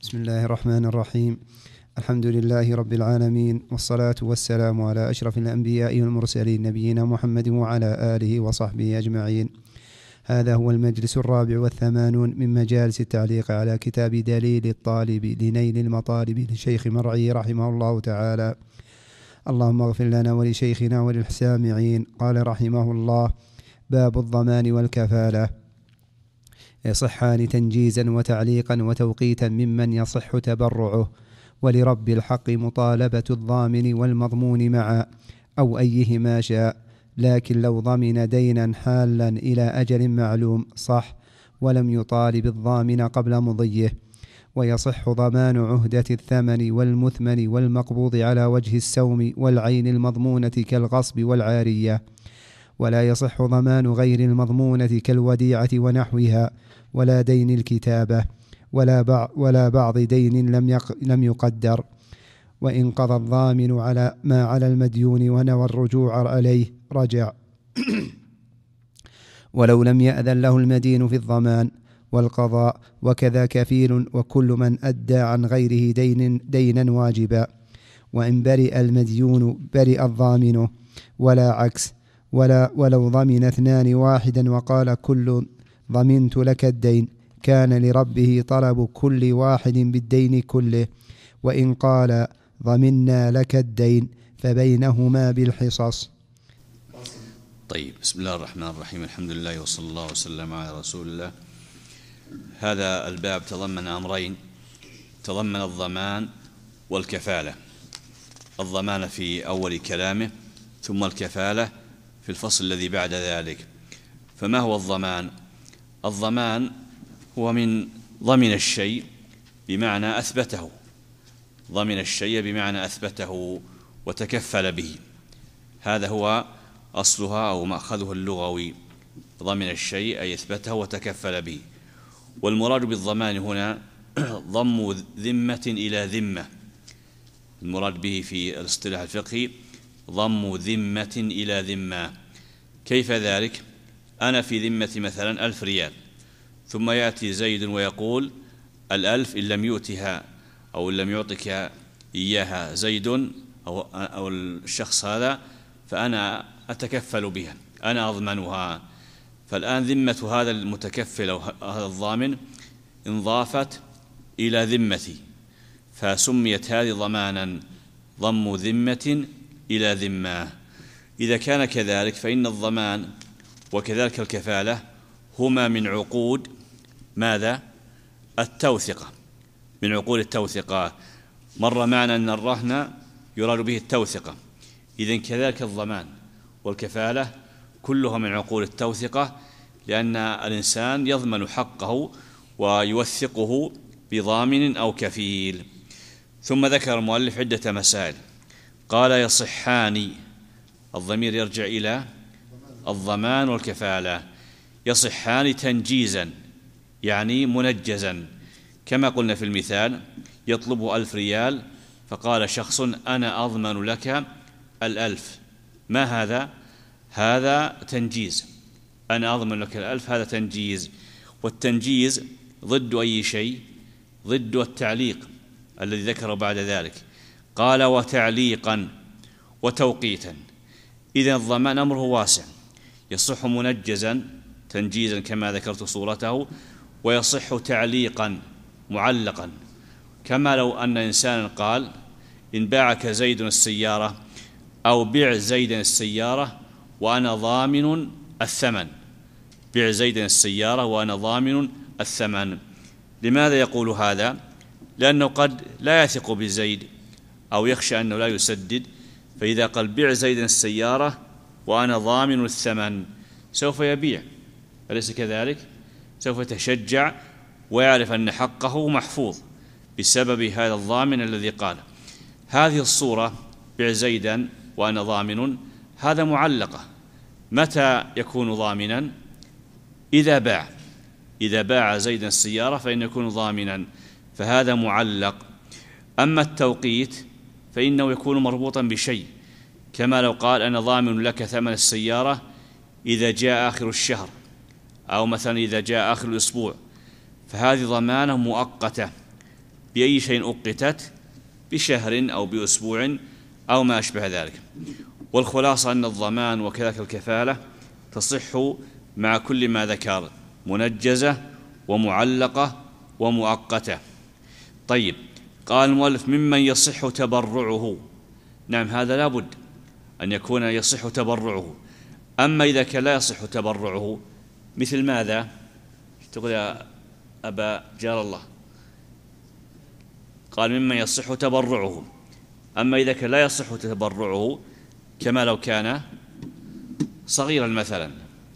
بسم الله الرحمن الرحيم. الحمد لله رب العالمين، والصلاة والسلام على أشرف الأنبياء والمرسلين نبينا محمد وعلى آله وصحبه أجمعين. هذا هو المجلس 84 من مجالس التعليق على كتاب دليل الطالب لنيل المطالب لشيخ مرعي رحمه الله تعالى. اللهم اغفر لنا ولشيخنا وللسامعين. قال رحمه الله: باب الضمان والكفالة. يصحان تنجيزا وتعليقا وتوقيتا ممن يصح تبرعه، ولرب الحق مطالبة الضامن والمضمون معا، أو أيهما شاء، لكن لو ضمن دينا حالا إلى أجل معلوم صح، ولم يطالب الضامن قبل مضيه. ويصح ضمان عهدة الثمن والمثمن والمقبوض على وجه السوم والعين المضمونة كالغصب والعارية. ولا يصح ضمان غير المضمونة كالوديعة ونحوها، ولا دين الكتابة، ولا بعض دين لم يقدر. وإن قضى الضامن على ما على المديون ونوى الرجوع عليه رجع ولو لم يأذن له المدين في الضمان والقضاء. وكذا كفيل وكل من أدى عن غيره دينا واجبا. وإن برئ المديون برئ الضامن، ولا عكس. ولو ضمن اثنان واحدا وقال كل ضمنت لك الدين، كان لربه طلب كل واحد بالدين كله. وإن قال ضمنا لك الدين فبينهما بالحصص. طيب، بسم الله الرحمن الرحيم. الحمد لله وصلى الله وسلم على رسول الله. هذا الباب تضمن أمرين: تضمن الضمان والكفالة. الضمان في أول كلامه، ثم الكفالة في الفصل الذي بعد ذلك. فما هو الضمان؟ الضمان هو من ضمن الشيء بمعنى أثبته، ضمن الشيء بمعنى أثبته وتكفل به. هذا هو أصلها أو مأخذه اللغوي، ضمن الشيء أي أثبته وتكفل به. والمراد بالضمان هنا ضم ذمة إلى ذمة. المراد به في الاصطلاح الفقهي ضم ذمة إلى ذمة. كيف ذلك؟ أنا في ذمة مثلا 1000 ريال، ثم يأتي زيد ويقول 1000 إن لم يؤتها أو إن لم يعطك إياها زيد أو الشخص هذا فأنا أتكفل بها، أنا أضمنها. فالآن ذمة هذا المتكفل أو هذا الضامن انضافت إلى ذمتي، فسميت هذه ضمانا، ضم ذمة إلى ذمة. إذا كان كذلك فإن الضمان وكذلك الكفالة هما من عقود ماذا؟ التوثقة، من عقود التوثقة. مر معنا أن الرهن يراد به التوثقة، إذن كذلك الضمان والكفالة كلها من عقود التوثقة، لأن الإنسان يضمن حقه ويوثقه بضامن أو كفيل. ثم ذكر المؤلف عدة مسائل. قال: يصحان، الضمير يرجع إلى الضمان والكفالة. يصحان تنجيزا يعني منجزا، كما قلنا في المثال: يطلبه 1000 ريال، فقال شخص أنا أضمن لك 1000. ما هذا؟ هذا تنجيز، أنا أضمن لك 1000، هذا تنجيز. والتنجيز ضد أي شيء؟ ضد التعليق الذي ذكره بعد ذلك. قال: وتعليقا وتوقيتا. إذن الضمان أمره واسع، يصح منجزا تنجيزا كما ذكرت صورته، ويصح تعليقا معلقا، كما لو أن إنسانا قال: إن باعك زيد السيارة أو بيع زيدا السيارة وأنا ضامن الثمن، بيع زيدا السيارة وأنا ضامن الثمن. لماذا يقول هذا؟ لأنه قد لا يثق بزيد أو يخشى أنه لا يسدد، فإذا قال بيع زيدا السيارة وأنا ضامن الثمن سوف يبيع، أليس كذلك؟ سوف يتشجع ويعرف أن حقه محفوظ بسبب هذا الضامن الذي قال. هذه الصورة بيع زيدا وأنا ضامن، هذا معلقة. متى يكون ضامنا؟ إذا باع زيدا السيارة فإنه يكون ضامنا، فهذا معلق. أما التوقيت فإنه يكون مربوطا بشيء، كما لو قال أنا ضامن لك ثمن السيارة إذا جاء آخر الشهر، أو مثلا إذا جاء آخر الأسبوع، فهذه ضمانة مؤقتة بأي شيء أوقتت، بشهر أو بأسبوع أو ما أشبه ذلك. والخلاصة أن الضمان وكذلك الكفالة تصح مع كل ما ذكر، منجزة ومعلقة ومؤقتة. طيب، قال المؤلف ممن يصح تبرعه. نعم، هذا لا بد أن يكون يصح تبرعه. أما إذا كان لا يصح تبرعه، مثل ماذا؟ تقول يا أبا جار الله؟ قال ممن يصح تبرعه. أما إذا كان لا يصح تبرعه، كما لو كان صغيرا مثلا،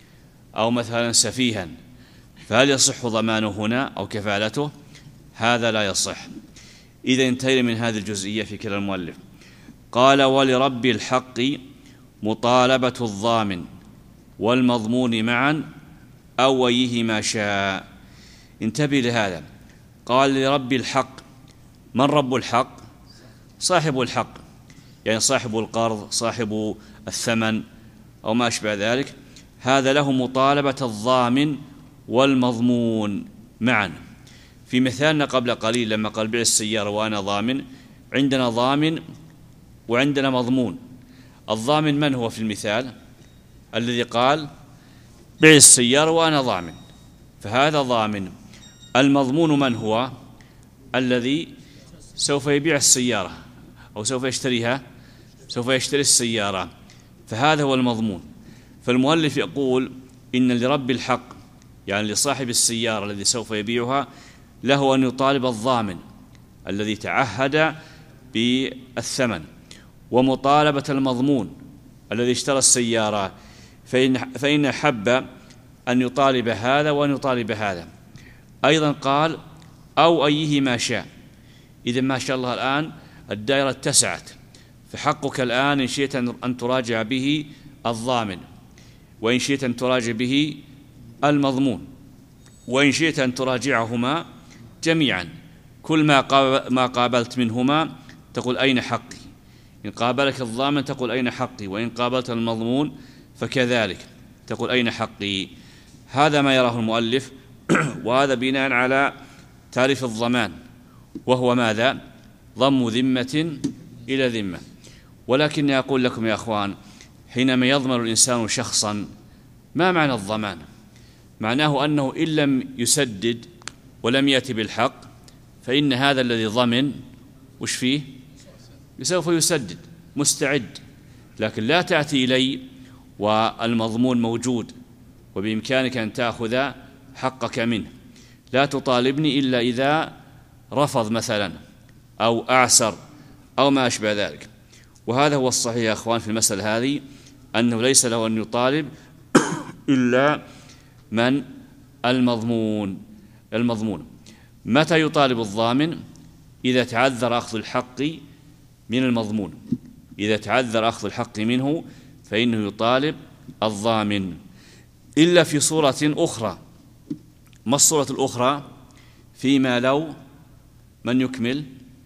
أو مثلا سفيها، فهل يصح ضمانه هنا أو كفالته؟ هذا لا يصح. إذا انتهينا من هذه الجزئية في كلام المؤلف. قال ولرب الحق مطالبة الضامن والمضمون معا أو أيهما شاء. انتبه لهذا. قال لرب الحق. من رب الحق؟ صاحب الحق، يعني صاحب القرض، صاحب الثمن أو ما أشبه ذلك. هذا له مطالبة الضامن والمضمون معا. في مثالنا قبل قليل لما قال بيع السيارة وأنا ضامن، عندنا ضامن وعندنا مضمون. الضامن من هو في المثال؟ الذي قال بيع السيارة وأنا ضامن، فهذا ضامن. المضمون من هو؟ الذي سوف يبيع السيارة أو سوف يشتريها، سوف يشتري السيارة، فهذا هو المضمون. فالمؤلف يقول إن لرب الحق، يعني لصاحب السيارة الذي سوف يبيعها، له أن يطالب الضامن الذي تعهد بالثمن، ومطالبة المضمون الذي اشترى السيارة، فإن حب أن يطالب هذا وأن يطالب هذا. أيضا قال أو أيهما شاء. إذا ما شاء الله الآن الدائرة اتسعت، فحقك الآن إن شئت أن تراجع به الضامن، وإن شئت أن تراجع به المضمون، وإن شئت أن تراجعهما جميعا. كل ما قابلت منهما تقول أين حقي. إن قابلك الضامن تقول أين حقي، وإن قابلت المضمون فكذلك تقول أين حقي. هذا ما يراه المؤلف، وهذا بناء على تعريف الضمان، وهو ماذا؟ ضم ذمة إلى ذمة. ولكني أقول لكم يا أخوان، حينما يضمن الإنسان شخصا، ما معنى الضمان؟ معناه أنه إن لم يسدد ولم يأتي بالحق، فإن هذا الذي ضمن وش فيه؟ سوف يسدد، مستعد. لكن لا تأتي إلي والمضمون موجود وبإمكانك أن تأخذ حقك منه. لا تطالبني إلا إذا رفض مثلا أو أعسر أو ما أشبه ذلك. وهذا هو الصحيح يا أخوان في المسألة هذه، أنه ليس له أن يطالب إلا من المضمون. متى يطالب الضامن؟ إذا تعذر أخذ الحق من المضمون. إذا تعذر أخذ الحق منه فإنه يطالب الضامن، إلا في صورة أخرى. ما الصورة الأخرى؟ فيما لو، من يكمل؟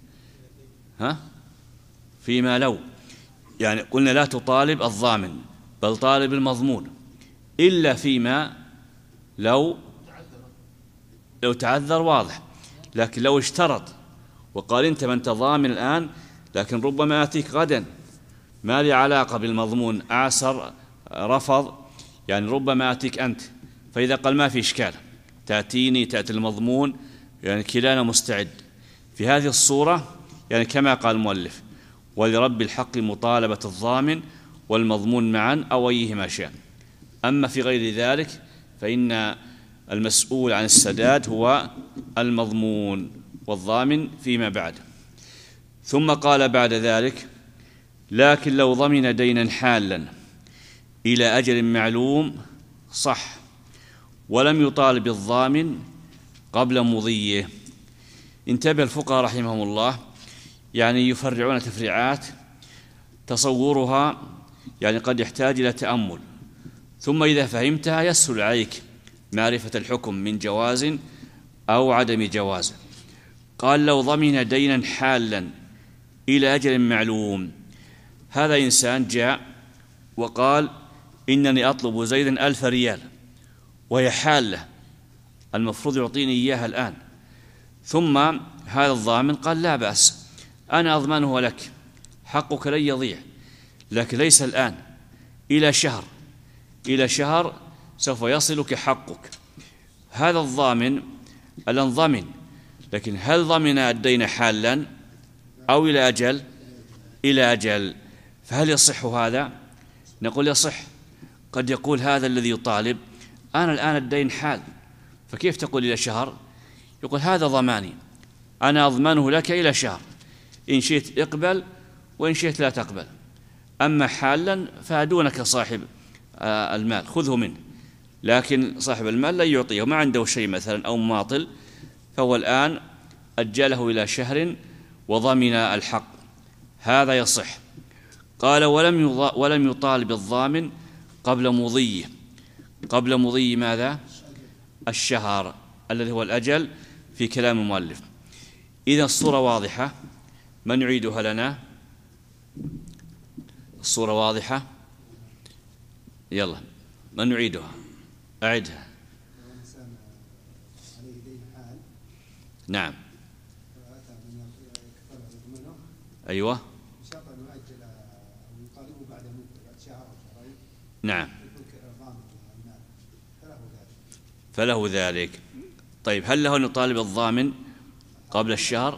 فيما لو، يعني قلنا لا تطالب الضامن بل طالب المضمون، إلا فيما لو تعذر، واضح. لكن لو اشترط وقال أنت من تضامن الآن، لكن ربما أتيك غدا، ما لي علاقة بالمضمون، أعسر رفض، يعني ربما أتيك أنت. فإذا قال ما في إشكال، تأتيني تأتي المضمون، يعني كلانا مستعد. في هذه الصورة يعني كما قال المؤلف ولرب الحق مطالبة الضامن والمضمون معا أو أيهما شاء. أما في غير ذلك فإن المسؤول عن السداد هو المضمون والضامن فيما بعد. ثم قال بعد ذلك لكن لو ضمن دينا حالا إلى أجل معلوم صح، ولم يطالب الضامن قبل مضيه. انتبه الفقهاء رحمهم الله، يعني يفرعون تفريعات تصورها يعني قد يحتاج إلى تأمل، ثم إذا فهمتها يسهل عليك معرفة الحكم من جواز أو عدم جواز. قال لو ضمن دينا حالا إلى أجل معلوم. هذا إنسان جاء وقال إنني أطلب زيدا 1000 ريال وهي حالة، المفروض يعطيني إياها الآن، ثم هذا الضامن قال لا بأس، أنا أضمنه لك، حقك لن يضيع، لكن ليس الآن، إلى شهر سوف يصلك حقك. هذا الضامن الآن ضمن، لكن هل ضمن الدين حالا أو إلى أجل؟ إلى أجل. فهل يصح هذا؟ نقول يصح. قد يقول هذا الذي يطالب أنا الآن الدين حال، فكيف تقول إلى شهر؟ يقول هذا ضماني، أنا أضمنه لك إلى شهر، إن شئت اقبل وإن شئت لا تقبل، أما حالا فدونك صاحب المال خذه منه، لكن صاحب المال لا يعطيه، ما عنده شيء مثلا أو مماطل، فهو الآن أجله إلى 1 شهر وضمن الحق، هذا يصح. قال ولم يطالب الضامن قبل مضي ماذا؟ الشهر الذي هو الأجل في كلام المؤلف. إذا الصورة واضحة، من يعيدها لنا؟ الصورة واضحة؟ يلا من يعيدها؟ أعدها. نعم. أيوة. نعم. فله ذلك. طيب هل له أن يطالب الضامن قبل الشهر؟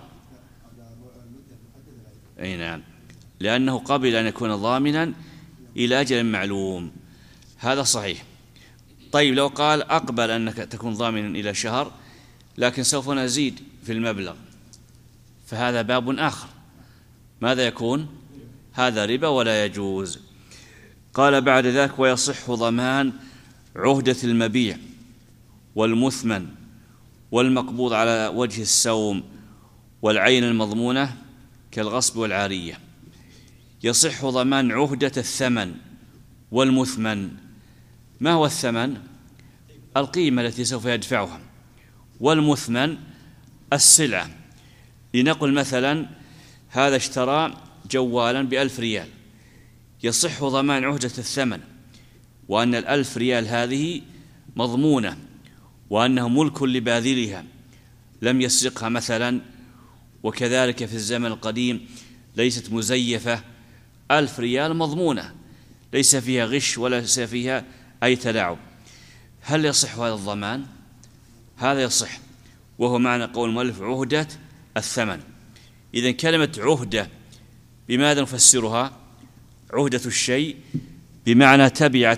أي نعم، لأنه قبل أن يكون ضامنا إلى أجل معلوم، هذا صحيح. طيب لو قال أقبل أنك تكون ضامنا إلى شهر، لكن سوف نزيد في المبلغ، فهذا باب آخر، ماذا يكون؟ هذا ربا ولا يجوز. قال بعد ذلك ويصح ضمان عهدة المبيع والمثمن والمقبوض على وجه السوم والعين المضمونة كالغصب والعارية. يصح ضمان عهدة الثمن والمثمن. ما هو الثمن؟ القيمة التي سوف يدفعها، والمثمن السلعة. لنقل مثلا هذا اشترى جوالا ب1000 ريال، يصح ضمان عهدة الثمن، وأن 1000 ريال هذه مضمونة، وأنه ملك لباذلها لم يسرقها مثلا، وكذلك في الزمن القديم ليست مزيفة، 1000 ريال مضمونة ليس فيها غش ولا ليس فيها أي تلاعب. هل يصح هذا الضمان؟ هذا يصح، وهو معنى قول المؤلف عهدة الثمن. إذن كلمة عهدة بماذا نفسرها؟ عهدة الشيء بمعنى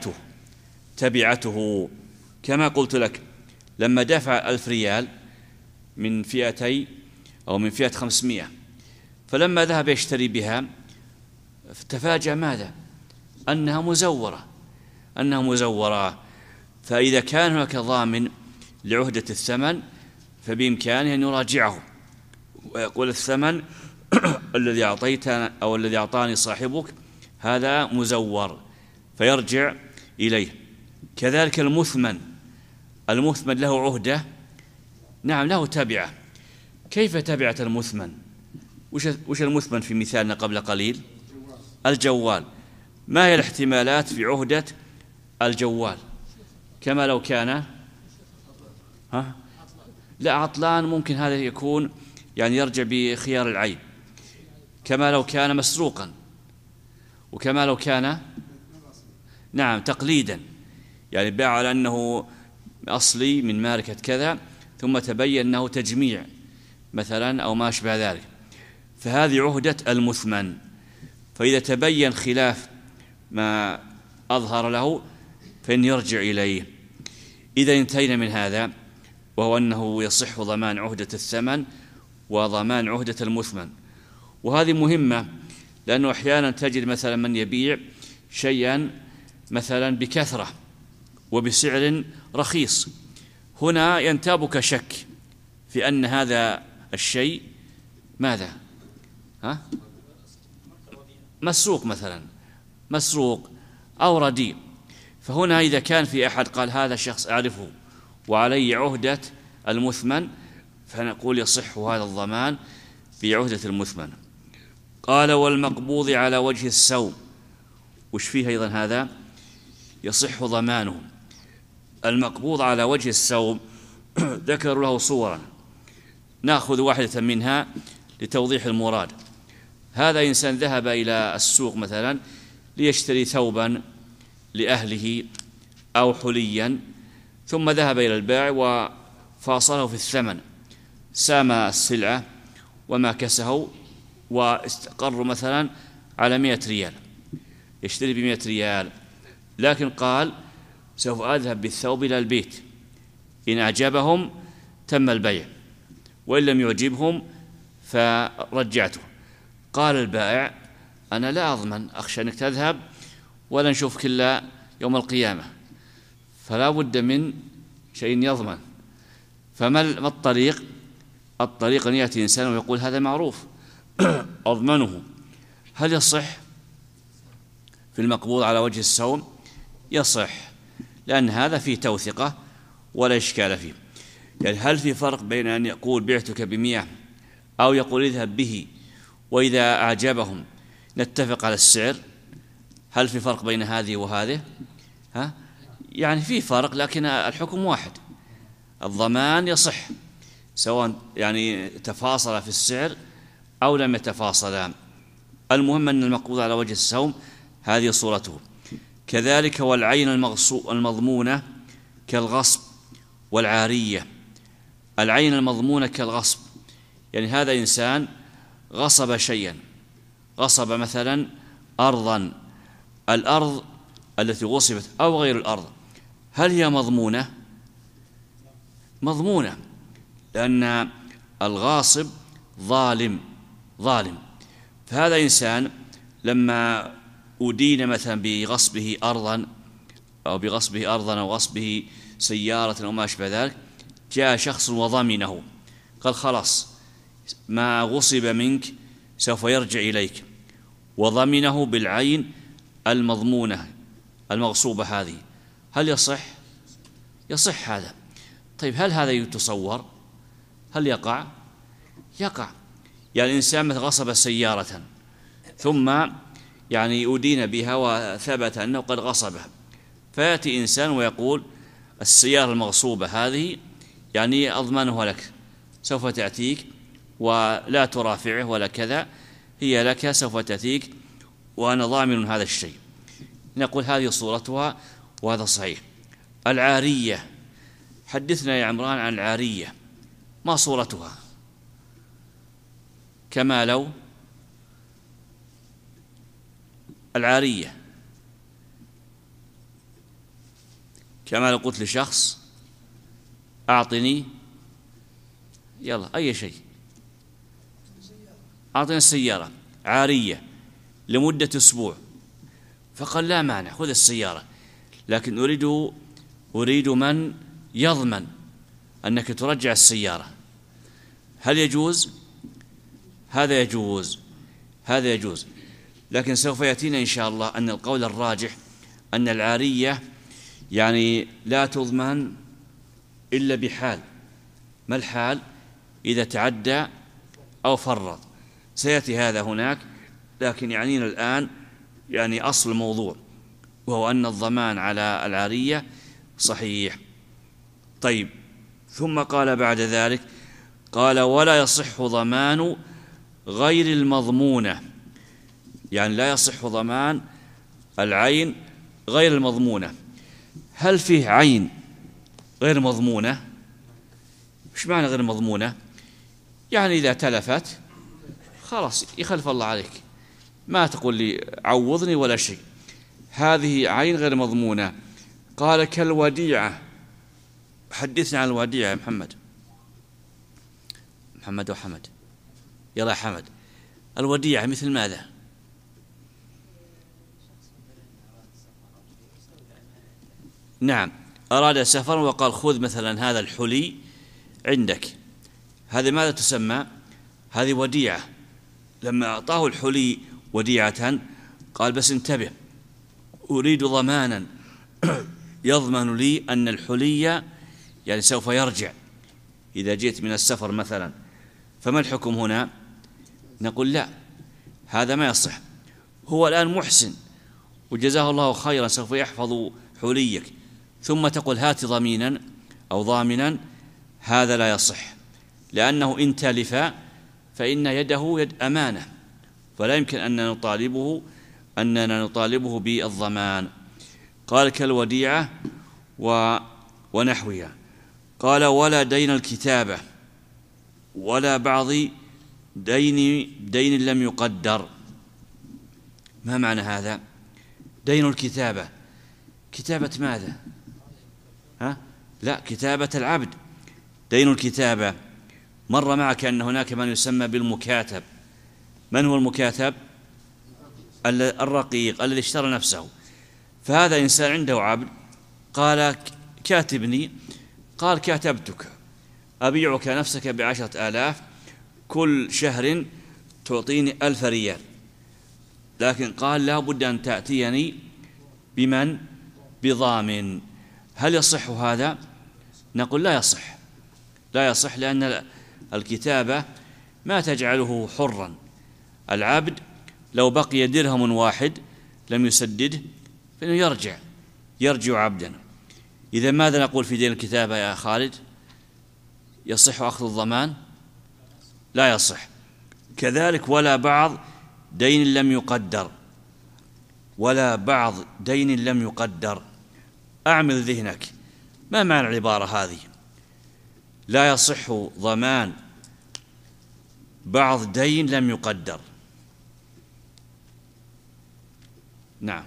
تبعته، كما قلت لك لما دفع 1000 ريال من فئتي أو من فئة 500، فلما ذهب يشتري بها تفاجأ ماذا؟ أنها مزورة. فإذا كان هناك ضامن لعهدة الثمن فبإمكانه أن يراجعه ويقول الثمن الذي أعطيتنا أو الذي أعطاني صاحبك هذا مزور، فيرجع إليه. كذلك المثمن له عهدة، نعم له تبعة. كيف تبعة المثمن؟ وش المثمن في مثالنا قبل قليل؟ الجوال. ما هي الاحتمالات في عهدة الجوال؟ كما لو كان لا عطلان، ممكن هذا يكون يعني يرجع بخيار العيب، كما لو كان مسروقا، وكما لو كان نعم تقليدا، يعني باع على أنه أصلي من ماركة كذا ثم تبين أنه تجميع مثلا أو ما أشبه ذلك، فهذه عهدة المثمن. فإذا تبين خلاف ما أظهر له فإن يرجع إليه. إذا انتهينا من هذا، وهو أنه يصح ضمان عهدة الثمن وضمان عهدة المثمن. وهذه مهمة، لأنه أحيانا تجد مثلا من يبيع شيئا مثلا بكثرة وبسعر رخيص، هنا ينتابك شك في أن هذا الشيء ماذا؟ مسروق مثلا، مسروق أو رديء. فهنا إذا كان في أحد قال هذا الشخص أعرفه وعلي عهدة المثمن، فنقول يصح هذا الضمان بعهدة المثمن. قال والمقبوض على وجه السوم، وش فيه أيضا هذا؟ يصح ضمانه. المقبوض على وجه السوم ذكروا له صورا، نأخذ واحدة منها لتوضيح المراد. هذا إنسان ذهب إلى السوق مثلا ليشتري ثوبا لأهله أو حليا، ثم ذهب إلى البائع وفاصله في الثمن، سام السلعة وما كسه واستقر مثلا على 100 ريال، يشتري ب100 ريال، لكن قال سوف أذهب بالثوب إلى البيت، إن أعجبهم تم البيع، وإن لم يعجبهم فرجعته. قال البائع أنا لا أضمن، أخشى أنك تذهب ولا نشوفك إلا يوم القيامة، فلا بد من شيء يضمن. فما الطريق؟ الطريق أن يأتي إنسان ويقول هذا معروف أضمنه. هل يصح في المقبوض على وجه السوم؟ يصح، لأن هذا فيه توثقة ولا إشكال فيه. يعني هل في فرق بين أن يقول بعتك ب100 أو يقول اذهب به وإذا أعجبهم نتفق على السعر؟ هل في فرق بين هذه وهذه؟ يعني في فرق، لكن الحكم واحد. الضمان يصح سواء يعني تفاصل في السعر أو لم يتفاصلا، المهم أن المقبوض على وجه السوم هذه صورته. كذلك والعين المضمونة كالغصب والعارية. العين المضمونة كالغصب، يعني هذا إنسان غصب شيئا، غصب مثلا أرضا، الأرض التي غصبت أو غير الأرض، هل هي مضمونة؟ مضمونة، لأن الغاصب ظالم. فهذا إنسان لما أدين مثلا بغصبه أرضا أو غصبه سيارة أو ما أشبه ذلك، جاء شخص وضمنه، قال خلاص ما غصب منك سوف يرجع إليك، وضمنه بالعين المضمونة المغصوبة هذه، هل يصح؟ يصح هذا. طيب هل هذا يتصور؟ هل يقع؟ يقع. يعني الإنسان مثل غصب سيارة ثم يعني أدين بها وثبت أنه قد غصبها، فيأتي إنسان ويقول السيارة المغصوبة هذه يعني أضمنها لك، سوف تأتيك ولا ترافعه ولا كذا، هي لك سوف تأتيك وأنا ضامن هذا الشيء، نقول هذه صورتها وهذا صحيح. العارية، حدثنا يا عمران عن العارية، ما صورتها؟ كما لو العارية كما لو قلت لشخص أعطني يلا أي شيء، أعطني السيارة عارية لمدة أسبوع، فقال لا مانع خذ السيارة، لكن أريد من يضمن أنك ترجع السيارة. هل يجوز؟ هذا يجوز، لكن سوف يأتينا إن شاء الله أن القول الراجح أن العارية يعني لا تضمن إلا بحال. ما الحال؟ إذا تعدى أو فرط، سيأتي هذا هناك، لكن يعنينا الآن يعني أصل الموضوع، وهو أن الضمان على العارية صحيح. طيب، ثم قال بعد ذلك، قال ولا يصح ضمان غير المضمونة، يعني لا يصح ضمان العين غير المضمونة. هل فيه عين غير مضمونة؟ مش معنى غير مضمونة؟ يعني إذا تلفت خلاص يخلف الله عليك، ما تقول لي عوضني ولا شيء، هذه عين غير مضمونة. قال كالوديعة، حدثنا عن الوديعة يا محمد وحمد، يلا حمد، الوديعة مثل ماذا؟ نعم، أراد سفر وقال خذ مثلا هذا الحلي عندك، هذه ماذا تسمى؟ هذه وديعة. لما أعطاه الحلي وديعة قال بس انتبه، أريد ضمانا يضمن لي أن الحلي يعني سوف يرجع إذا جئت من السفر مثلا. فما الحكم هنا؟ نقول لا، هذا ما يصح، هو الآن محسن وجزاه الله خيرا سوف يحفظ حليك، ثم تقول هات ضمينا أو ضامنا، هذا لا يصح، لأنه إن تلف فإن يده يد أمانة، فلا يمكن أننا نطالبه بالضمان. قال كالوديعة ونحوها. قال ولا دين الكتابة ولا بعض دين لم يقدر. ما معنى هذا؟ دين الكتابة، كتابة ماذا؟ لا، كتابة العبد. دين الكتابة مر معك أن هناك من يسمى بالمكاتب. من هو المكاتب؟ الرقيق الذي اشترى نفسه. فهذا إنسان عنده عبد، قال كاتبني، قال كاتبتك، أبيعك نفسك ب10,000، كل شهر تعطيني 1,000 ريال، لكن قال لا بد أن تأتيني بمن؟ بضامن. هل يصح هذا؟ نقول لا يصح، لا يصح، لأن الكتابة ما تجعله حرا. العبد لو بقي درهم واحد لم يسدده فإنه يرجع عبدا. إذا ماذا نقول في دين الكتابة يا خالد؟ يصح أخذ الضمان؟ لا يصح. كذلك ولا بعض دين لم يقدر، ولا بعض دين لم يقدر. أعمل ذهنك، ما معنى العبارة هذه؟ لا يصح ضمان بعض دين لم يقدر. نعم.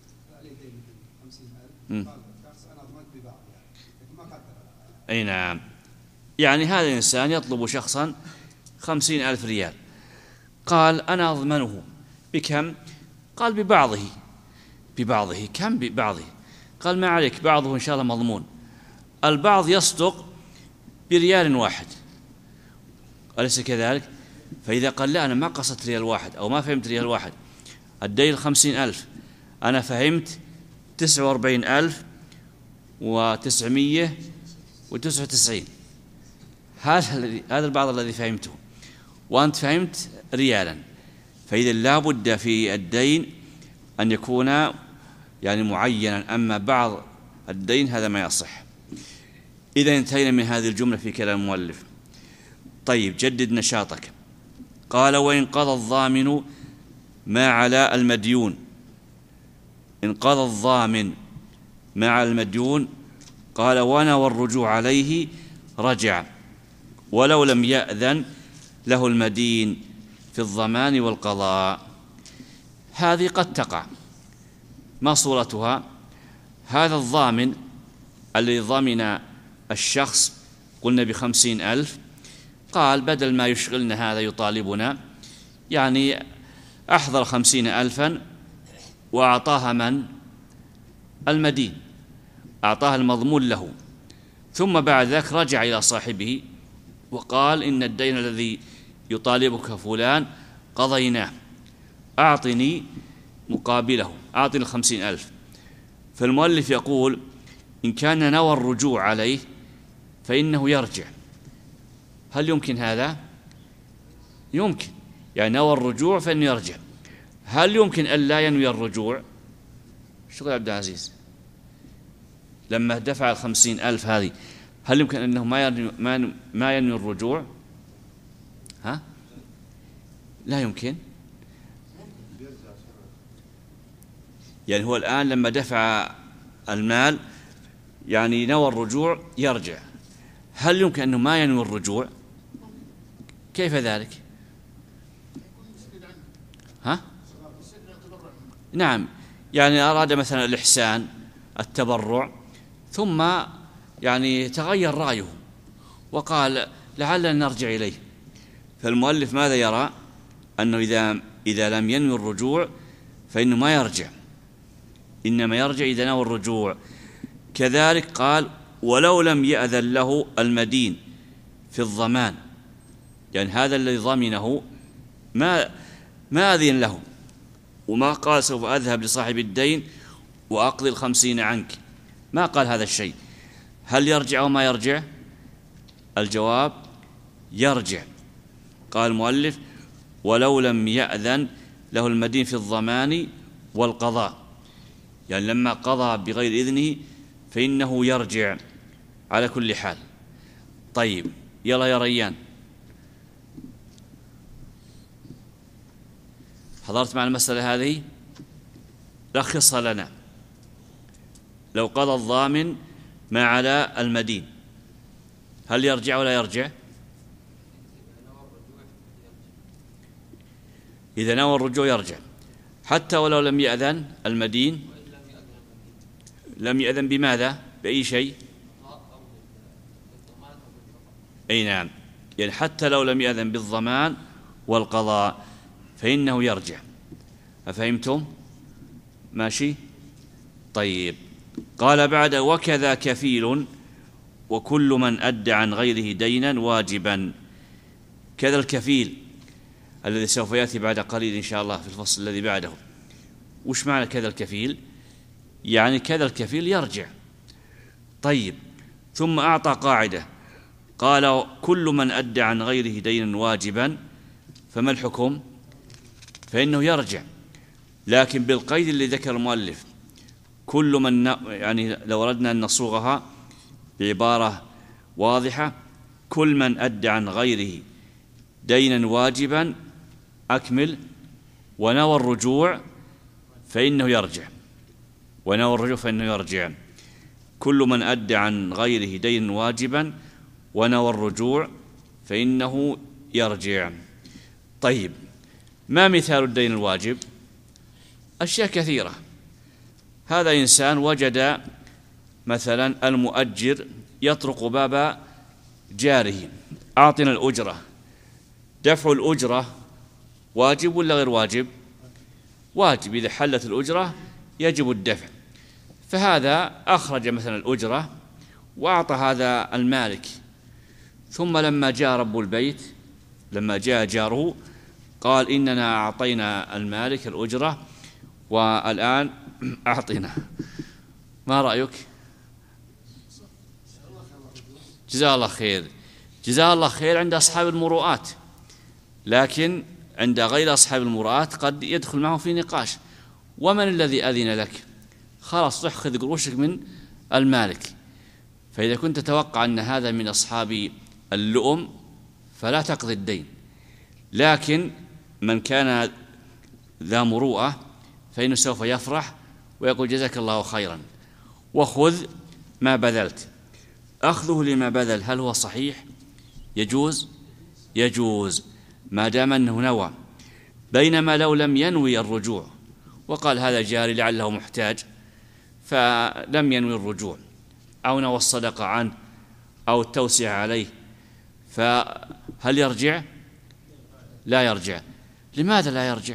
أي نعم. يعني هذا الإنسان يطلب شخصا 50,000 ريال، قال أنا أضمنه بكم؟ قال ببعضه. كم ببعضه؟ قال ما عليك، بعضه إن شاء الله مضمون. البعض يصدق بريال واحد، أليس كذلك؟ فإذا قال لا أنا ما قصدت ريال واحد أو ما فهمت ريال واحد، الدين 50,000، أنا فهمت 49,999، هذا البعض الذي فهمته، وأنت فهمت ريالا. فإذا لا بد في الدين أن يكون يعني معينا، أما بعض الدين هذا ما يصح. إذا انتهينا من هذه الجملة في كلام المؤلف. طيب جدد نشاطك. قال وإن قضى الضامن ما على المديون. إن قضى الضامن ما على المديون، قال ونوى الرجوع عليه رجع، ولو لم يأذن له المدين في الضمان والقضاء. هذه قد تقع. ما صورتها؟ هذا الضامن الذي ضمن الشخص قلنا ب50,000، قال بدل ما يشغلنا هذا يطالبنا، يعني أحضر 50,000 وأعطاها من؟ المدين، أعطاها المضمون له. ثم بعد ذلك رجع إلى صاحبه وقال إن الدين الذي يطالبك فلان قضيناه، أعطني مقابله، أعطني 50,000. فالمؤلف يقول إن كان نوى الرجوع عليه فإنه يرجع. هل يمكن هذا؟ يمكن، يعني نوى الرجوع فإنه يرجع. هل يمكن أن لا ينوي الرجوع؟ شو عبد العزيز لما دفع 50,000 هذه، هل يمكن أنه ما ينوي الرجوع؟ لا يمكن. يعني هو الآن لما دفع المال يعني نوى الرجوع يرجع، هل يمكن أنه ما ينوي الرجوع؟ كيف ذلك؟ نعم، يعني أراد مثلا الإحسان التبرع، ثم يعني تغير رأيه وقال لعلنا نرجع إليه. فالمؤلف ماذا يرى؟ أنه إذا لم ينوي الرجوع فإنه ما يرجع، إنما يرجع إذا نوى الرجوع. كذلك قال ولو لم يأذن له المدين في الضمان، يعني هذا الذي ضمنه ما أذن له، وما قال سوف أذهب لصاحب الدين وأقضي 50 عنك، ما قال هذا الشيء. هل يرجع أو ما يرجع؟ الجواب يرجع. قال المؤلف ولو لم يأذن له المدين في الضمان والقضاء، يعني لما قضى بغير إذنه فإنه يرجع على كل حال. طيب يلا يا ريان، حضرت مع المسألة هذه؟ لخصها لنا. لو قضى الضامن ما على المدين هل يرجع ولا يرجع؟ إذا نوى الرجوع يرجع، حتى ولو لم يأذن المدين. لم يأذن بماذا؟ بأي شيء؟ أي نعم، يعني حتى لو لم يأذن بالضمان والقضاء فإنه يرجع. أفهمتم؟ ماشي؟ طيب. قال بعد: وكذا كفيل وكل من أدى عن غيره دينا واجبا. كذا الكفيل الذي سوف يأتي بعد قليل إن شاء الله في الفصل الذي بعده. وش معنى كذا الكفيل؟ يعني كذا الكفيل يرجع. طيب، ثم أعطى قاعدة قال: كل من أدى عن غيره دينا واجبا، فما الحكم؟ فإنه يرجع، لكن بالقيد اللي ذكر المؤلف: كل من، يعني لو أردنا أن نصوغها بعبارة واضحة: كل من أدى عن غيره دينا واجبا أكمل ونوى الرجوع فإنه يرجع. ونوى الرجوع فإنه يرجع. كل من أدى عن غيره دينا واجبا ونوى الرجوع فإنه يرجع. طيب، ما مثال الدين الواجب؟ أشياء كثيرة. هذا إنسان وجد مثلا المؤجر يطرق باب جاره: أعطنا الأجرة. دفع الأجرة واجب ولا غير واجب؟ واجب، إذا حلت الأجرة يجب الدفع. فهذا أخرج مثلا الأجرة وأعطى هذا المالك، ثم لما جاء رب البيت، لما جاء جاره، قال: إننا أعطينا المالك الأجرة والآن أعطينا. ما رأيك؟ جزاه الله خير. جزاه الله خير عند أصحاب المروءات، لكن عند غير أصحاب المروءات قد يدخل معه في نقاش: ومن الذي أذن لك؟ خلاص، روح خذ قروشك من المالك. فإذا كنت تتوقع أن هذا من أصحاب اللؤم فلا تقضي الدين، لكن من كان ذا مروءة فإنه سوف يفرح ويقول: جزاك الله خيرا، وخذ ما بذلت. أخذه لما بذل هل هو صحيح؟ يجوز؟ يجوز ما دام أنه نوى. بينما لو لم ينوي الرجوع وقال: هذا جاري لعله محتاج، فلم ينوي الرجوع، أو نوى الصدقة عنه أو التوسعة عليه، فهل يرجع؟ لا يرجع. لماذا لا يرجع؟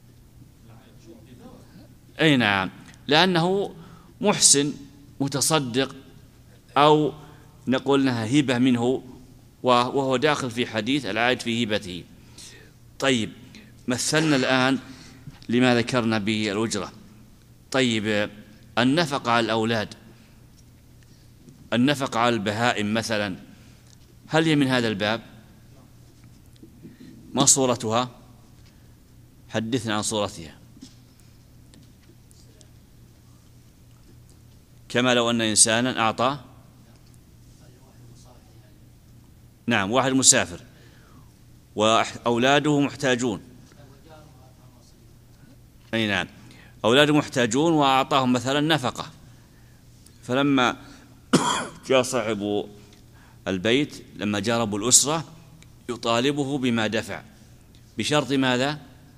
أي نعم، لأنه محسن متصدق، أو نقول أنها هبة منه، وهو داخل في حديث العائد في هبته. طيب، مثلنا الآن لما ذكرنا به الأجرة. طيب، النفقة على الأولاد، النفقة على البهائم مثلا، هل هي من هذا الباب؟ ما صورتها؟ حدثنا عن صورتها. كما لو أن إنسانا أعطى، نعم، واحد مسافر وأولاده محتاجون، أي نعم، أولاده محتاجون وأعطاهم مثلا نفقة، فلما جاء صاحب البيت، لما جاء رب الأسرة، يطالبه بما دفع، بشرط ماذا؟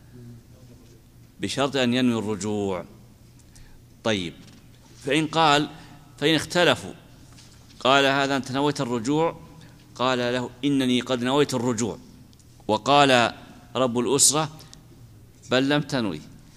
بشرط أن ينوي الرجوع. طيب، فإن اختلفوا، قال: هذا أنت نويت الرجوع؟ قال له: إنني قد نويت الرجوع. وقال رب الأسرة: بل لم تنوي.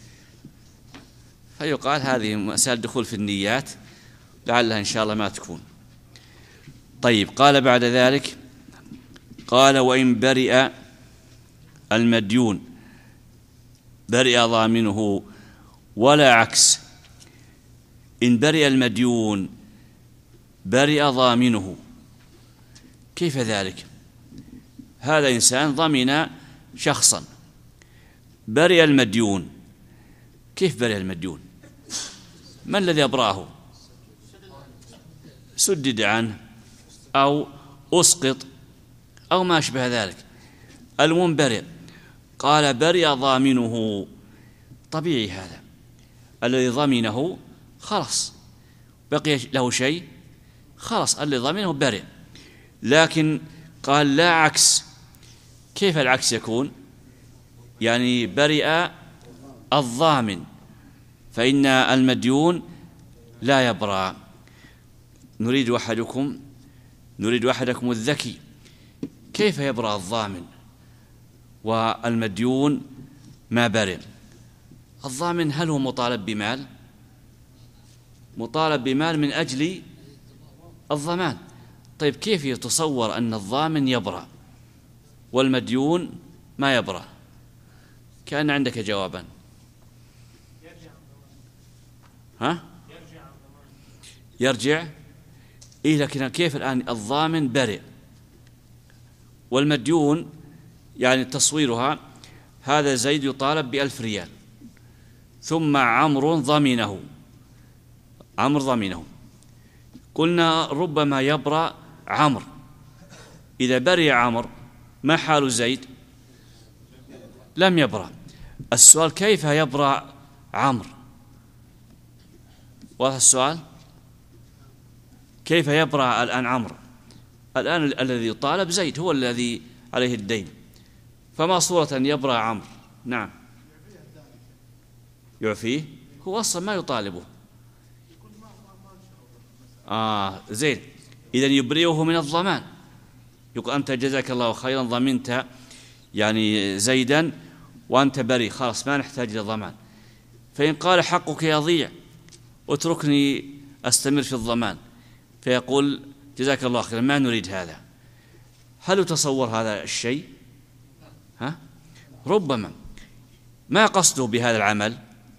فيقال هذه مسائل دخول في النيات، لعلها إن شاء الله ما تكون. طيب، قال بعد ذلك: قال: وإن برئ المديون برئ ضامنه ولا عكس. إن برئ المديون برئ ضامنه. كيف ذلك؟ هذا إنسان ضمن شخصا، برئ المديون. كيف برئ المديون؟ ما الذي أبرأه؟ سدد عنه أو أسقط أو ما أشبه ذلك، المهم برئ. قال: برئ ضامنه طبيعي هذا. الذي ضمنه خلص، بقي له شيء خلص، الذي ضمنه برئ. لكن قال لا عكس. كيف العكس يكون؟ يعني برئ الضامن فإن المديون لا يبرأ. نريد أحدكم الذكي، كيف يبرأ الضامن والمديون ما برئ؟ الضامن هل هو مطالب بمال؟ مطالب بمال من أجل الضمان. طيب كيف يتصور أن الضامن يبرأ والمديون ما يبرأ؟ كأن عندك جوابا. ها؟ يرجع. إيه، لكن كيف الآن الضامن برئ والمديون؟ يعني تصويرها هذا زيد يطالب ب1000 ريال، ثم عمرو ضمنه، قلنا ربما يبرأ عمرو. إذا برئ عمرو ما حال زيد؟ لم يبرأ. السؤال كيف يبرأ عمرو؟ واضح السؤال؟ كيف يبرأ الآن عمرو؟ الآن الذي يطالب زيد هو الذي عليه الدين، فما صورة أن يبرأ عمرو؟ نعم، يعفيه، هو أصلا ما يطالبه. زين، إذن يبرئه من الضمان. يقول أنت جزاك الله خيرا ضمنت يعني زيدا وأنت بريء، خلاص ما نحتاج لضمان. فإن قال حقك يضيع اتركني أستمر في الضمان، فيقول جزاك الله خيرا ما نريد هذا. هل يتصور هذا الشيء؟ ربما ما قصده بهذا العمل.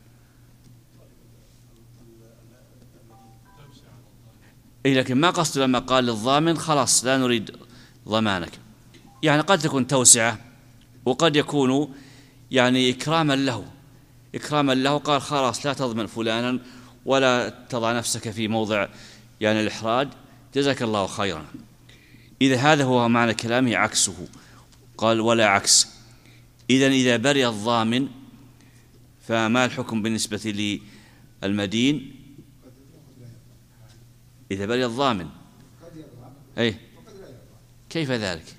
لكن ما قصده لما قال للضامن خلاص لا نريد ضمانك. يعني قد تكون توسعة، وقد يكون يعني إكراما له، قال خلاص لا تضمن فلانا ولا تضع نفسك في موضع يعني الإحراج، جزاك الله خيرا. إذا هذا هو معنى كلامه عكسه، قال ولا عكس. إذا برئ الضامن فما الحكم بالنسبة للمدين؟ إذا برئ الضامن كيف ذلك؟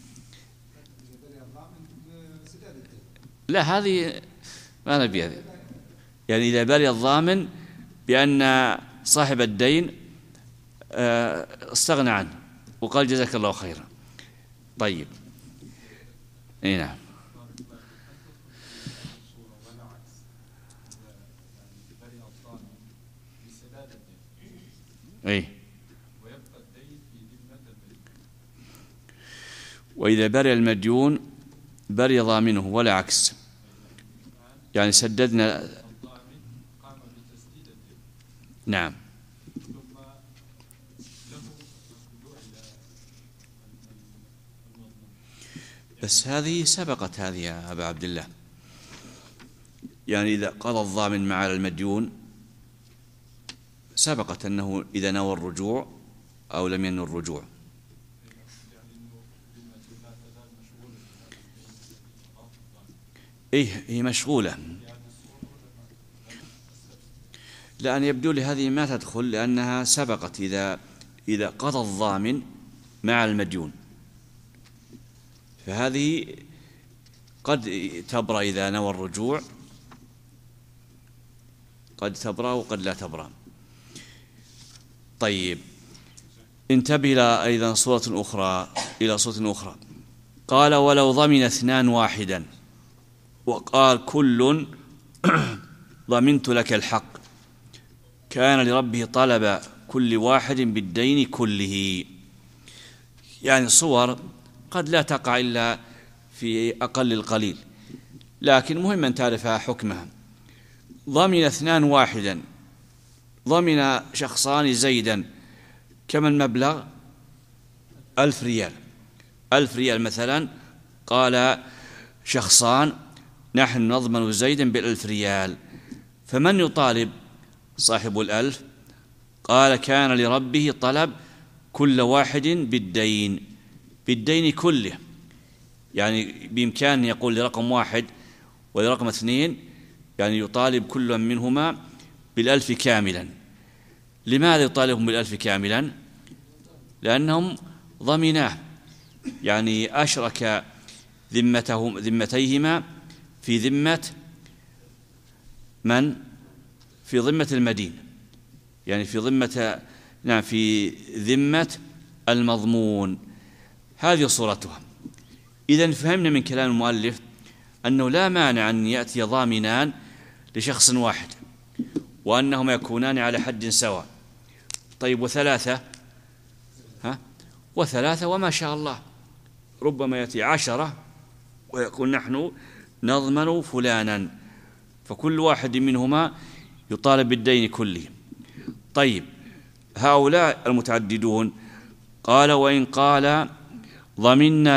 لا، هذه ما نبي هذه. يعني إذا برئ الضامن بأن صاحب الدين استغنى عنه وقال جزاك الله خيرا. طيب، نعم. وإذا برئ المديون برئ ضامنه ولا عكس. يعني سددنا. نعم. بس هذه سبقت هذه يا أبا عبد الله. يعني إذا قضى الضامن مع المديون سبقت أنه إذا نوى الرجوع أو لم ينوي الرجوع. هي مشغولة. لأن يبدو لي هذه ما تدخل، لأنها سبقت إذا قضى الضامن مع المديون، فهذه قد تبرأ إذا نوى الرجوع، قد تبرأ وقد لا تبرأ. طيب، انتبه إلى أيضا صورة أخرى. قال ولو ضمن 2 واحدا وقال كل ضمنت لك الحق، كان لربه طلب كل واحد بالدين كله. يعني صور قد لا تقع إلا في أقل القليل، لكن مهم أن تعرفها حكمها. ضمن 2 واحدا، ضمن شخصان زيدا، كم المبلغ؟ 1000 ريال. 1000 ريال مثلا. قال شخصان نحن نضمن زيدا ب1000 ريال، فمن يطالب صاحب 1000؟ قال كان لربه طلب كل واحد بالدين كله. يعني بإمكان يقول لرقم 1 ولرقم 2 يعني يطالب كل منهما بالألف كاملا. لماذا يطالبهم بالألف كاملا؟ لأنهم ضمناه، يعني أشرك ذمتيهما في ذمة من؟ في ذمة المدين، يعني في ذمة المضمون. هذه صورتها. إذن فهمنا من كلام المؤلف أنه لا مانع أن يأتي ضامنان لشخص واحد وأنهما يكونان على حد سواء. طيب وثلاثة؟ وثلاثة وما شاء الله، ربما يأتي 10 ويقول نحن نضمن فلانا، فكل واحد منهما يطالب بالدين كله. طيب هؤلاء المتعددون قال وإن قال ضمنا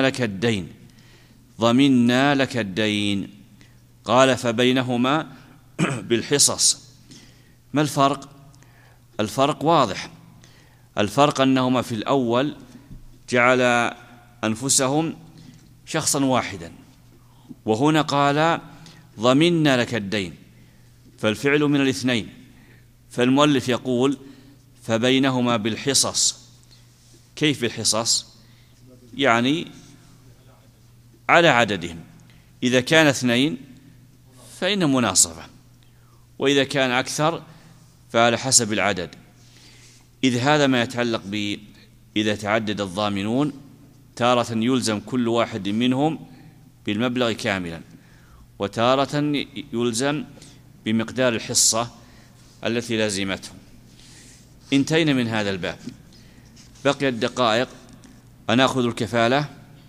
لك الدين قال فبينهما بالحصص. ما الفرق؟ الفرق واضح. الفرق أنهما في الأول جعل أنفسهم شخصا واحدا، وهنا قال ضمنا لك الدين، فالفعل من الاثنين. فالمؤلف يقول فبينهما بالحصص. كيف الحصص؟ يعني على عددهم. إذا كان 2 فإنه مناصفة، وإذا كان أكثر فعلى حسب العدد. إذ هذا ما يتعلق إذا تعدد الضامنون تارة يلزم كل واحد منهم بالمبلغ كاملا، وتارة يلزم بمقدار الحصة التي لازمته. انتهينا من هذا الباب. بقي الدقائق. أنأخذ الكفالة،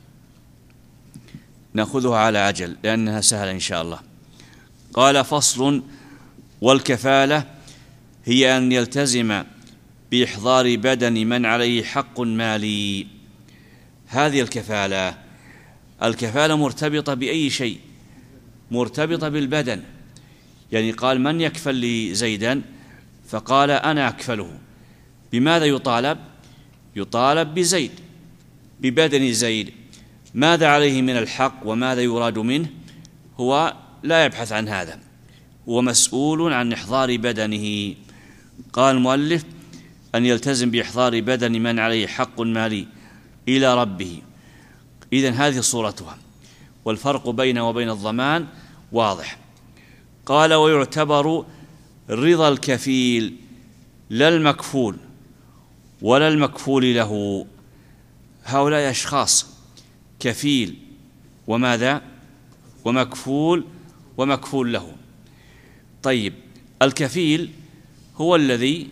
نأخذها على عجل لأنها سهلة إن شاء الله. قال فصل: والكفالة هي أن يلتزم بإحضار بدن من عليه حق مالي. هذه الكفالة مرتبطة بأي شيء، مرتبطة بالبدن. يعني قال من يكفل لي زيدا؟ فقال أنا أكفله. بماذا يطالب؟ يطالب بزيد، ببدن زيد. ماذا عليه من الحق وماذا يراد منه؟ هو لا يبحث عن هذا، هو مسؤول عن إحضار بدنه. قال المؤلف أن يلتزم بإحضار بدن من عليه حق مالي إلى ربه. إذن هذه صورتها، والفرق بينه وبين الضمان واضح. قال ويعتبر رضا الكفيل لا المكفول ولا المكفول له. هؤلاء أشخاص، كفيل وماذا؟ ومكفول ومكفول له. طيب الكفيل هو الذي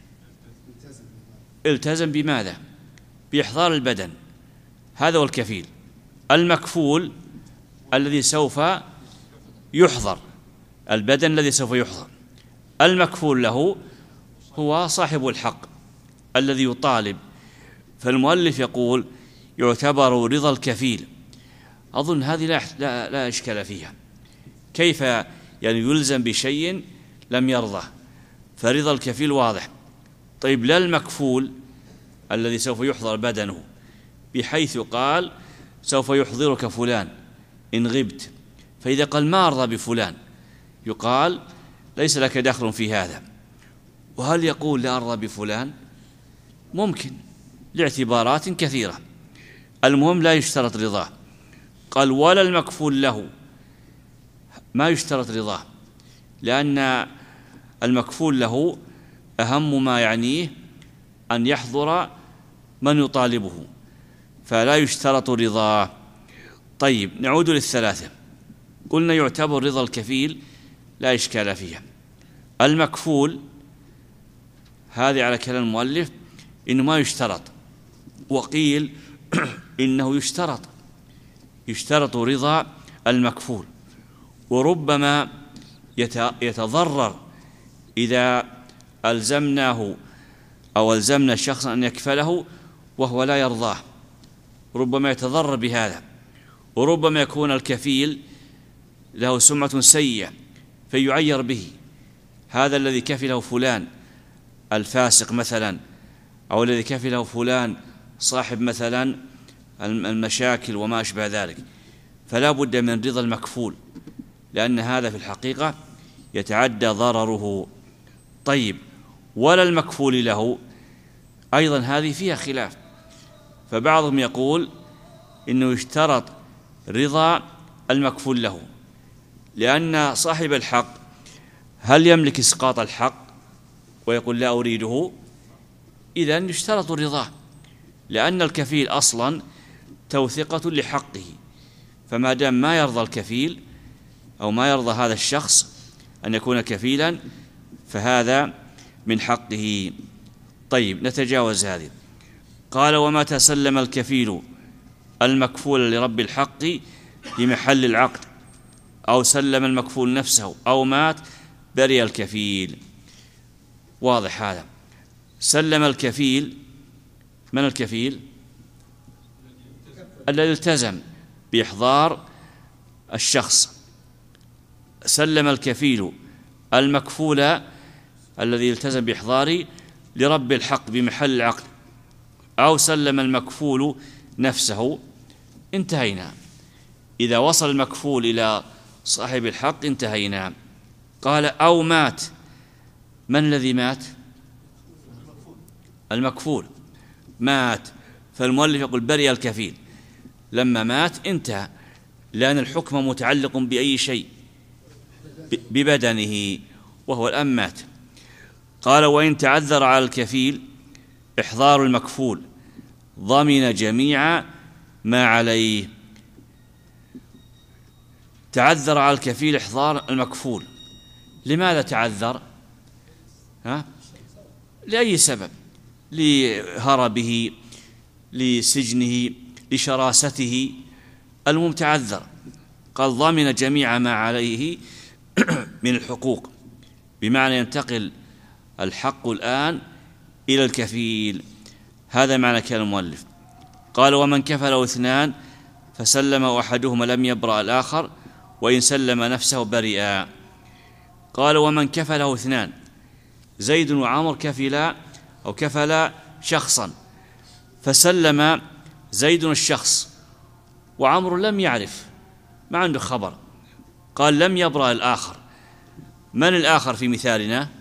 التزم بماذا؟ بإحضار البدن، هذا هو الكفيل. المكفول الذي سوف يحضر البدن، الذي سوف يحضر. المكفول له هو صاحب الحق الذي يطالب. فالمؤلف يقول يعتبر رضا الكفيل. أظن هذه لا إشكال فيها. كيف يعني يلزم بشيء لم يرضى؟ فرضا الكفيل واضح. طيب لا المكفول الذي سوف يحضر بدنه، بحيث قال سوف يحضرك فلان إن غبت، فإذا قال ما أرضى بفلان يقال ليس لك دخل في هذا. وهل يقول لا أرضى بفلان؟ ممكن لاعتبارات كثيرة. المهم لا يشترط رضاه. قال ولا المكفول له، ما يشترط رضاه، لأن المكفول له أهم ما يعنيه أن يحضر من يطالبه، فلا يشترط رضاه. طيب نعود للثلاثة. قلنا يعتبر رضا الكفيل لا إشكال فيها. المكفول هذه على كلام المؤلف إنه ما يشترط، وقيل إنه يشترط رضا المكفول، وربما يتضرر إذا ألزمناه أو ألزمنا الشخص أن يكفله وهو لا يرضاه، ربما يتضرر بهذا. وربما يكون الكفيل له سمعة سيئة فيعير به، هذا الذي كفله فلان الفاسق مثلا، أو الذي كفله فلان صاحب مثلا المشاكل وما أشبه ذلك. فلا بد من رضا المكفول، لأن هذا في الحقيقة يتعدى ضرره. طيب، ولا المكفول له أيضا هذه فيها خلاف، فبعضهم يقول إنه يشترط رضا المكفول له، لأن صاحب الحق هل يملك إسقاط الحق ويقول لا أريده؟ إذن يشترط رضاه، لأن الكفيل أصلا توثقة لحقه، فما دام ما يرضى الكفيل أو ما يرضى هذا الشخص أن يكون كفيلا فهذا من حقه. طيب، نتجاوز هذه. قال: وما تسلم الكفيل المكفول لرب الحق بمحل العقد أو سلم المكفول نفسه أو مات برئ الكفيل. واضح هذا. سلم الكفيل، من الكفيل؟ الذي التزم بإحضار الشخص. سلم الكفيل المكفول الذي التزم بإحضاره لرب الحق بمحل العقد أو سلم المكفول نفسه، انتهينا. إذا وصل المكفول إلى صاحب الحق انتهينا. قال: أو مات. من الذي مات؟ المكفول مات، فالمؤلف يقول برئ الكفيل. لما مات انتهى، لأن الحكم متعلق بأي شيء؟ ببدنه، وهو الآن مات. قال: وإن تعذر على الكفيل إحضار المكفول ضمن جميع ما عليه. تعذر على الكفيل إحضار المكفول. لماذا تعذر؟ لأي سبب، لهربه، لسجنه، لشراسته، المهم تعذر. قال: ضمن جميع ما عليه من الحقوق، بمعنى ينتقل الحق الآن إلى الكفيل. هذا معنى كلام المؤلف. قال: ومن كفله اثنان فسلم أحدهما لم يبرأ الآخر وإن سلم نفسه برئا. قال: ومن كفله اثنان، زيد وعمر كفلا أو كفلا شخصا، فسلم زيد الشخص وعمر لم يعرف، ما عنده خبر. قال: لم يبرأ الآخر. من الآخر في مثالنا؟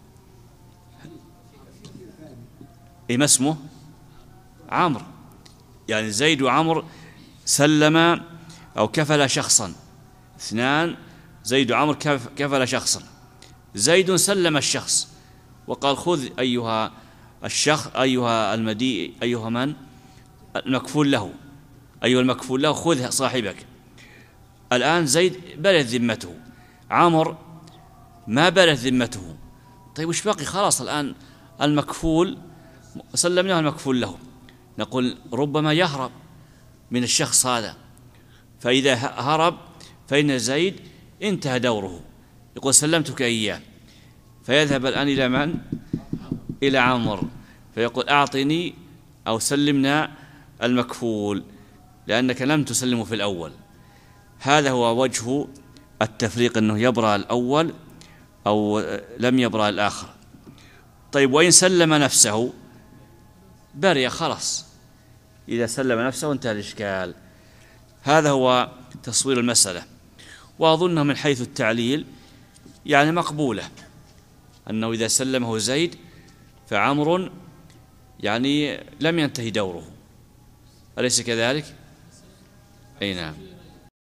ما اسمه؟ عمرو. يعني زيد وعمر سلم أو كفل شخصا، اثنان، زيد وعمر كفل شخصا. زيد سلم الشخص وقال: خذ أيها الشخص، أيها المدي، أيها من المكفول له، أيها المكفول له، خذ صاحبك. الآن زيد برئت ذمته، عمر ما برئت ذمته. طيب، وش باقي؟ خلاص الآن المكفول سلمناه المكفول له. نقول ربما يهرب من الشخص هذا، فإذا هرب فإن زيد انتهى دوره، يقول سلمتك إياه، فيذهب الآن إلى من؟ إلى عمرو، فيقول أعطني أو سلمنا المكفول لأنك لم تسلمه في الأول. هذا هو وجه التفريق، أنه يبرأ الأول أو لم يبرأ الآخر. طيب، وإن سلم نفسه برئ، خلاص، إذا سلم نفسه انتهى الإشكال. هذا هو تصوير المسألة، وأظنه من حيث التعليل يعني مقبولة، أنه إذا سلمه زيد فعمر يعني لم ينتهي دوره، أليس كذلك؟ أي نعم.